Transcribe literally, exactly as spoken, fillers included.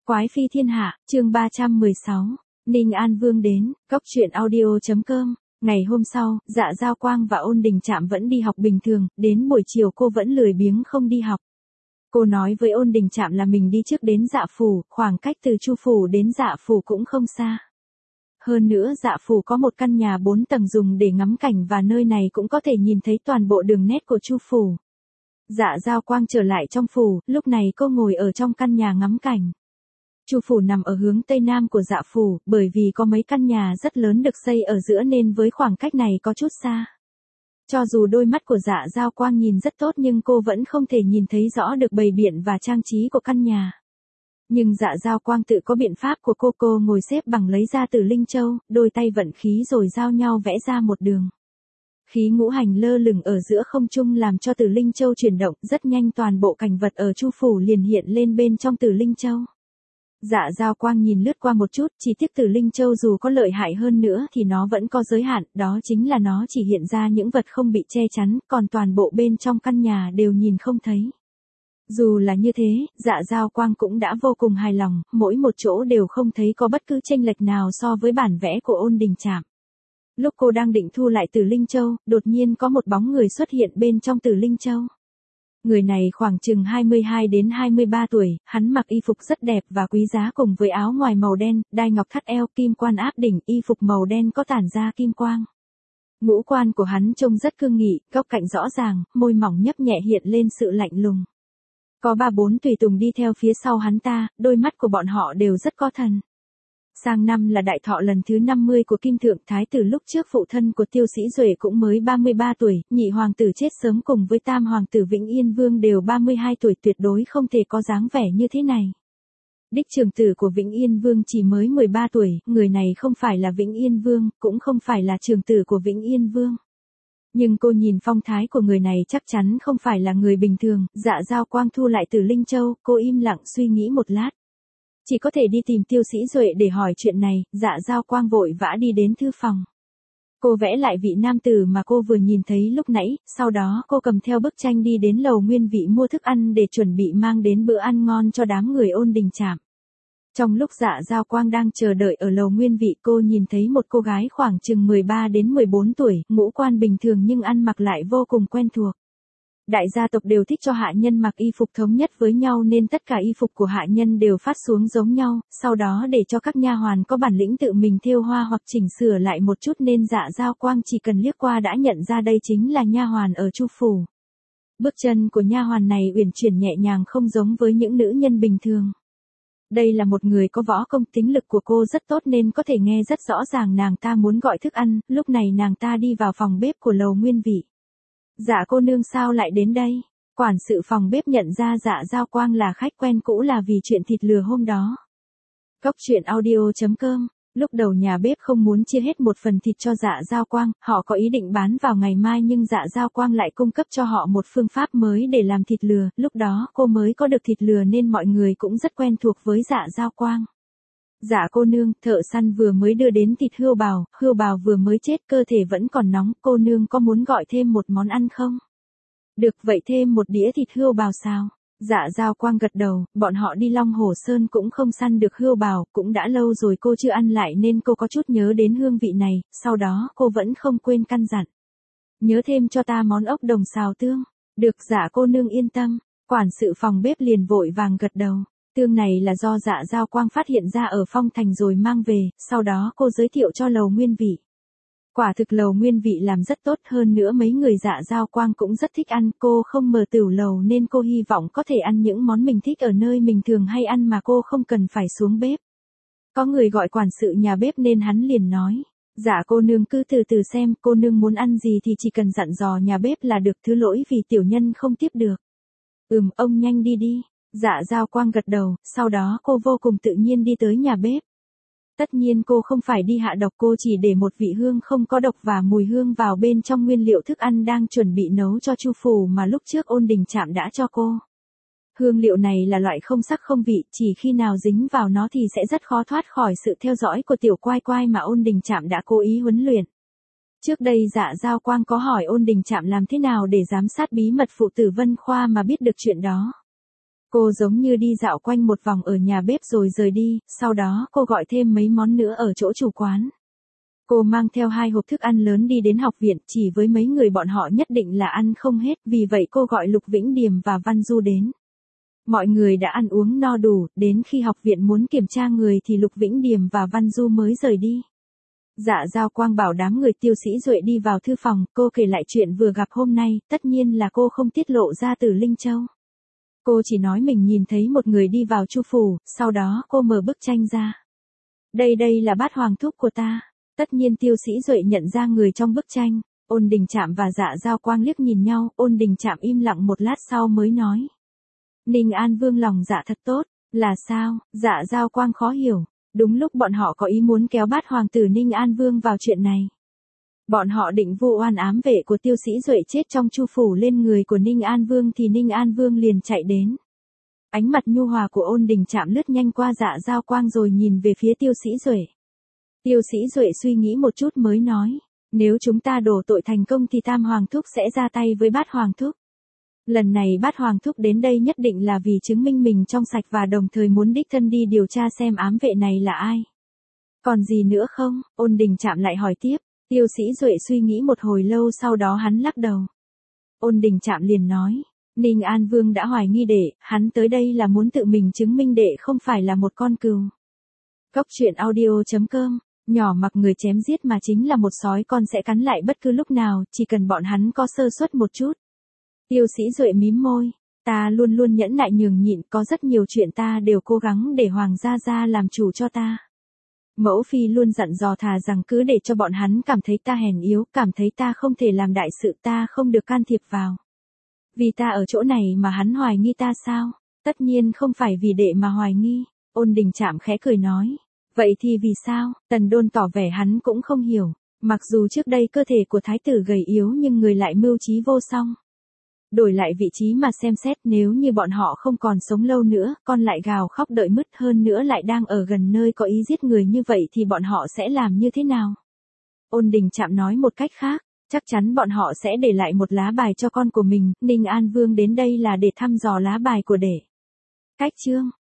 Quái phi thiên hạ, chương ba trăm mười sáu, Ninh An Vương đến, cốc truyện audio.com. Ngày hôm sau, Dạ Giao Quang và Ôn Đình Trạm vẫn đi học bình thường, đến buổi chiều cô vẫn lười biếng không đi học. Cô nói với Ôn Đình Trạm là mình đi trước đến Dạ Phủ, khoảng cách từ Chu Phủ đến Dạ Phủ cũng không xa. Hơn nữa Dạ Phủ có một căn nhà bốn tầng dùng để ngắm cảnh và nơi này cũng có thể nhìn thấy toàn bộ đường nét của Chu Phủ. Dạ Giao Quang trở lại trong phủ, lúc này cô ngồi ở trong căn nhà ngắm cảnh. Chu Phủ nằm ở hướng tây nam của Dạ Phủ, bởi vì có mấy căn nhà rất lớn được xây ở giữa nên với khoảng cách này có chút xa. Cho dù đôi mắt của Dạ Giao Quang nhìn rất tốt nhưng cô vẫn không thể nhìn thấy rõ được bày biện và trang trí của căn nhà. Nhưng Dạ Giao Quang tự có biện pháp của cô. Cô ngồi xếp bằng lấy ra Tử Linh Châu, đôi tay vận khí rồi giao nhau vẽ ra một đường. Khí ngũ hành lơ lửng ở giữa không trung làm cho Tử Linh Châu chuyển động, rất nhanh toàn bộ cảnh vật ở Chu Phủ liền hiện lên bên trong Tử Linh Châu. Dạ Giao Quang nhìn lướt qua một chút, chỉ tiếc Tử Linh Châu dù có lợi hại hơn nữa thì nó vẫn có giới hạn, đó chính là nó chỉ hiện ra những vật không bị che chắn, còn toàn bộ bên trong căn nhà đều nhìn không thấy. Dù là như thế, Dạ Giao Quang cũng đã vô cùng hài lòng, mỗi một chỗ đều không thấy có bất cứ chênh lệch nào so với bản vẽ của Ôn Đình Trạm. Lúc cô đang định thu lại Tử Linh Châu, đột nhiên có một bóng người xuất hiện bên trong Tử Linh Châu. Người này khoảng chừng hai mươi hai đến hai mươi ba tuổi, hắn mặc y phục rất đẹp và quý giá cùng với áo ngoài màu đen, đai ngọc thắt eo, kim quan áp đỉnh, y phục màu đen có tản ra kim quang. Ngũ quan của hắn trông rất cương nghị, góc cạnh rõ ràng, môi mỏng nhấp nhẹ hiện lên sự lạnh lùng. Có ba bốn tùy tùng đi theo phía sau hắn ta, đôi mắt của bọn họ đều rất có thần. Sang năm là đại thọ lần thứ năm mươi của Kim Thượng Thái tử, lúc trước phụ thân của Tiêu Sĩ Duệ cũng mới ba mươi ba tuổi, nhị hoàng tử chết sớm cùng với tam hoàng tử Vĩnh Yên Vương đều ba mươi hai tuổi, tuyệt đối không thể có dáng vẻ như thế này. Đích trưởng tử của Vĩnh Yên Vương chỉ mới mười ba tuổi, người này không phải là Vĩnh Yên Vương, cũng không phải là trưởng tử của Vĩnh Yên Vương. Nhưng cô nhìn phong thái của người này chắc chắn không phải là người bình thường. Dạ Giao Quang thu lại Tử Linh Châu, cô im lặng suy nghĩ một lát. Chỉ có thể đi tìm Tiêu Sĩ Duệ để hỏi chuyện này. Dạ Giao Quang vội vã đi đến thư phòng. Cô vẽ lại vị nam tử mà cô vừa nhìn thấy lúc nãy, sau đó cô cầm theo bức tranh đi đến lầu Nguyên Vị mua thức ăn để chuẩn bị mang đến bữa ăn ngon cho đám người Ôn Đình Trạm. Trong lúc Dạ Giao Quang đang chờ đợi ở lầu Nguyên Vị, cô nhìn thấy một cô gái khoảng chừng mười ba đến mười bốn tuổi, ngũ quan bình thường nhưng ăn mặc lại vô cùng quen thuộc. Đại gia tộc đều thích cho hạ nhân mặc y phục thống nhất với nhau nên tất cả y phục của hạ nhân đều phát xuống giống nhau, sau đó để cho các nha hoàn có bản lĩnh tự mình thêu hoa hoặc chỉnh sửa lại một chút nên Dạ Giao Quang chỉ cần liếc qua đã nhận ra đây chính là nha hoàn ở Chu Phủ. Bước chân của nha hoàn này uyển chuyển nhẹ nhàng không giống với những nữ nhân bình thường. Đây là một người có võ công, tính lực của cô rất tốt nên có thể nghe rất rõ ràng nàng ta muốn gọi thức ăn. Lúc này nàng ta đi vào phòng bếp của lầu Nguyên Vị. Dạ cô nương sao lại đến đây? Quản sự phòng bếp nhận ra Dạ Giao Quang là khách quen cũ là vì chuyện thịt lừa hôm đó. Cốc truyện audio.com. Lúc đầu nhà bếp không muốn chia hết một phần thịt cho Dạ Giao Quang, họ có ý định bán vào ngày mai nhưng Dạ Giao Quang lại cung cấp cho họ một phương pháp mới để làm thịt lừa, lúc đó cô mới có được thịt lừa nên mọi người cũng rất quen thuộc với Dạ Giao Quang. Dạ cô nương, thợ săn vừa mới đưa đến thịt hươu bào, hươu bào vừa mới chết, cơ thể vẫn còn nóng, cô nương có muốn gọi thêm một món ăn không? Được, vậy thêm một đĩa thịt hươu bào sao? Dạ Giao Quang gật đầu, bọn họ đi Long Hồ Sơn cũng không săn được hươu bào, cũng đã lâu rồi cô chưa ăn lại nên cô có chút nhớ đến hương vị này, sau đó cô vẫn không quên căn dặn. Nhớ thêm cho ta món ốc đồng xào tương. Được, dạ cô nương yên tâm. Quản sự phòng bếp liền vội vàng gật đầu. Tương này là do Dạ Giao Quang phát hiện ra ở Phong Thành rồi mang về, sau đó cô giới thiệu cho lầu Nguyên Vị. Quả thực lầu Nguyên Vị làm rất tốt, hơn nữa mấy người Dạ Giao Quang cũng rất thích ăn, cô không mở tửu lầu nên cô hy vọng có thể ăn những món mình thích ở nơi mình thường hay ăn mà cô không cần phải xuống bếp. Có người gọi quản sự nhà bếp nên hắn liền nói, dạ cô nương cứ từ từ xem, cô nương muốn ăn gì thì chỉ cần dặn dò nhà bếp là được, thứ lỗi vì tiểu nhân không tiếp được. Ừm, ông nhanh đi đi. Dạ Giao Quang gật đầu, sau đó cô vô cùng tự nhiên đi tới nhà bếp. Tất nhiên cô không phải đi hạ độc, cô chỉ để một vị hương không có độc và mùi hương vào bên trong nguyên liệu thức ăn đang chuẩn bị nấu cho Chu Phủ mà lúc trước Ôn Đình Trạm đã cho cô. Hương liệu này là loại không sắc không vị, chỉ khi nào dính vào nó thì sẽ rất khó thoát khỏi sự theo dõi của tiểu quai quai mà Ôn Đình Trạm đã cố ý huấn luyện. Trước đây Dạ Giao Quang có hỏi Ôn Đình Trạm làm thế nào để giám sát bí mật phụ tử Vân Khoa mà biết được chuyện đó. Cô giống như đi dạo quanh một vòng ở nhà bếp rồi rời đi, sau đó cô gọi thêm mấy món nữa ở chỗ chủ quán. Cô mang theo hai hộp thức ăn lớn đi đến học viện, chỉ với mấy người bọn họ nhất định là ăn không hết, vì vậy cô gọi Lục Vĩnh Điềm và Văn Du đến. Mọi người đã ăn uống no đủ, đến khi học viện muốn kiểm tra người thì Lục Vĩnh Điềm và Văn Du mới rời đi. Dạ Giao Quang bảo đám người Tiêu Sĩ Duệ đi vào thư phòng, cô kể lại chuyện vừa gặp hôm nay, tất nhiên là cô không tiết lộ ra từ Linh Châu. Cô chỉ nói mình nhìn thấy một người đi vào Chu phủ, sau đó cô mở bức tranh ra. Đây đây là Bát Hoàng thúc của ta. Tất nhiên Tiêu Sĩ Duệ nhận ra người trong bức tranh. Ôn Đình Trạm và Dạ Giao Quang liếc nhìn nhau, Ôn Đình Trạm im lặng một lát sau mới nói. Ninh An Vương lòng dạ thật tốt, là sao? Dạ Giao Quang khó hiểu. Đúng lúc bọn họ có ý muốn kéo Bát Hoàng tử Ninh An Vương vào chuyện này. Bọn họ định vu oan ám vệ của Tiêu Sĩ Duệ chết trong Chu phủ lên người của Ninh An Vương thì Ninh An Vương liền chạy đến. Ánh mặt nhu hòa của Ôn Đình Trạm lướt nhanh qua Dạ Giao Quang rồi nhìn về phía Tiêu Sĩ Duệ. Tiêu Sĩ Duệ suy nghĩ một chút mới nói, nếu chúng ta đổ tội thành công thì Tam Hoàng thúc sẽ ra tay với Bát Hoàng thúc. Lần này Bát Hoàng thúc đến đây nhất định là vì chứng minh mình trong sạch và đồng thời muốn đích thân đi điều tra xem ám vệ này là ai. Còn gì nữa không? Ôn Đình Trạm lại hỏi tiếp. Tiêu Sĩ Duệ suy nghĩ một hồi lâu, sau đó hắn lắc đầu. Ôn Đình Trạm liền nói, Ninh An Vương đã hoài nghi đệ, hắn tới đây là muốn tự mình chứng minh đệ không phải là một con cừu. Cốc truyện audio chấm com, nhỏ mặc người chém giết mà chính là một sói con sẽ cắn lại bất cứ lúc nào, chỉ cần bọn hắn có sơ suất một chút. Tiêu Sĩ Duệ mím môi, ta luôn luôn nhẫn nại nhường nhịn, có rất nhiều chuyện ta đều cố gắng để Hoàng gia gia làm chủ cho ta. Mẫu phi luôn dặn dò thà rằng cứ để cho bọn hắn cảm thấy ta hèn yếu, cảm thấy ta không thể làm đại sự, ta không được can thiệp vào. Vì ta ở chỗ này mà hắn hoài nghi ta sao? Tất nhiên không phải vì đệ mà hoài nghi. Ôn Đình Trạm khẽ cười nói. Vậy thì vì sao? Tần Đôn tỏ vẻ hắn cũng không hiểu. Mặc dù trước đây cơ thể của thái tử gầy yếu nhưng người lại mưu trí vô song. Đổi lại vị trí mà xem xét, nếu như bọn họ không còn sống lâu nữa, con lại gào khóc đợi mứt, hơn nữa lại đang ở gần nơi có ý giết người như vậy thì bọn họ sẽ làm như thế nào? Ôn Đình Trạm nói một cách khác, chắc chắn bọn họ sẽ để lại một lá bài cho con của mình, Ninh An Vương đến đây là để thăm dò lá bài của đệ. Cách chương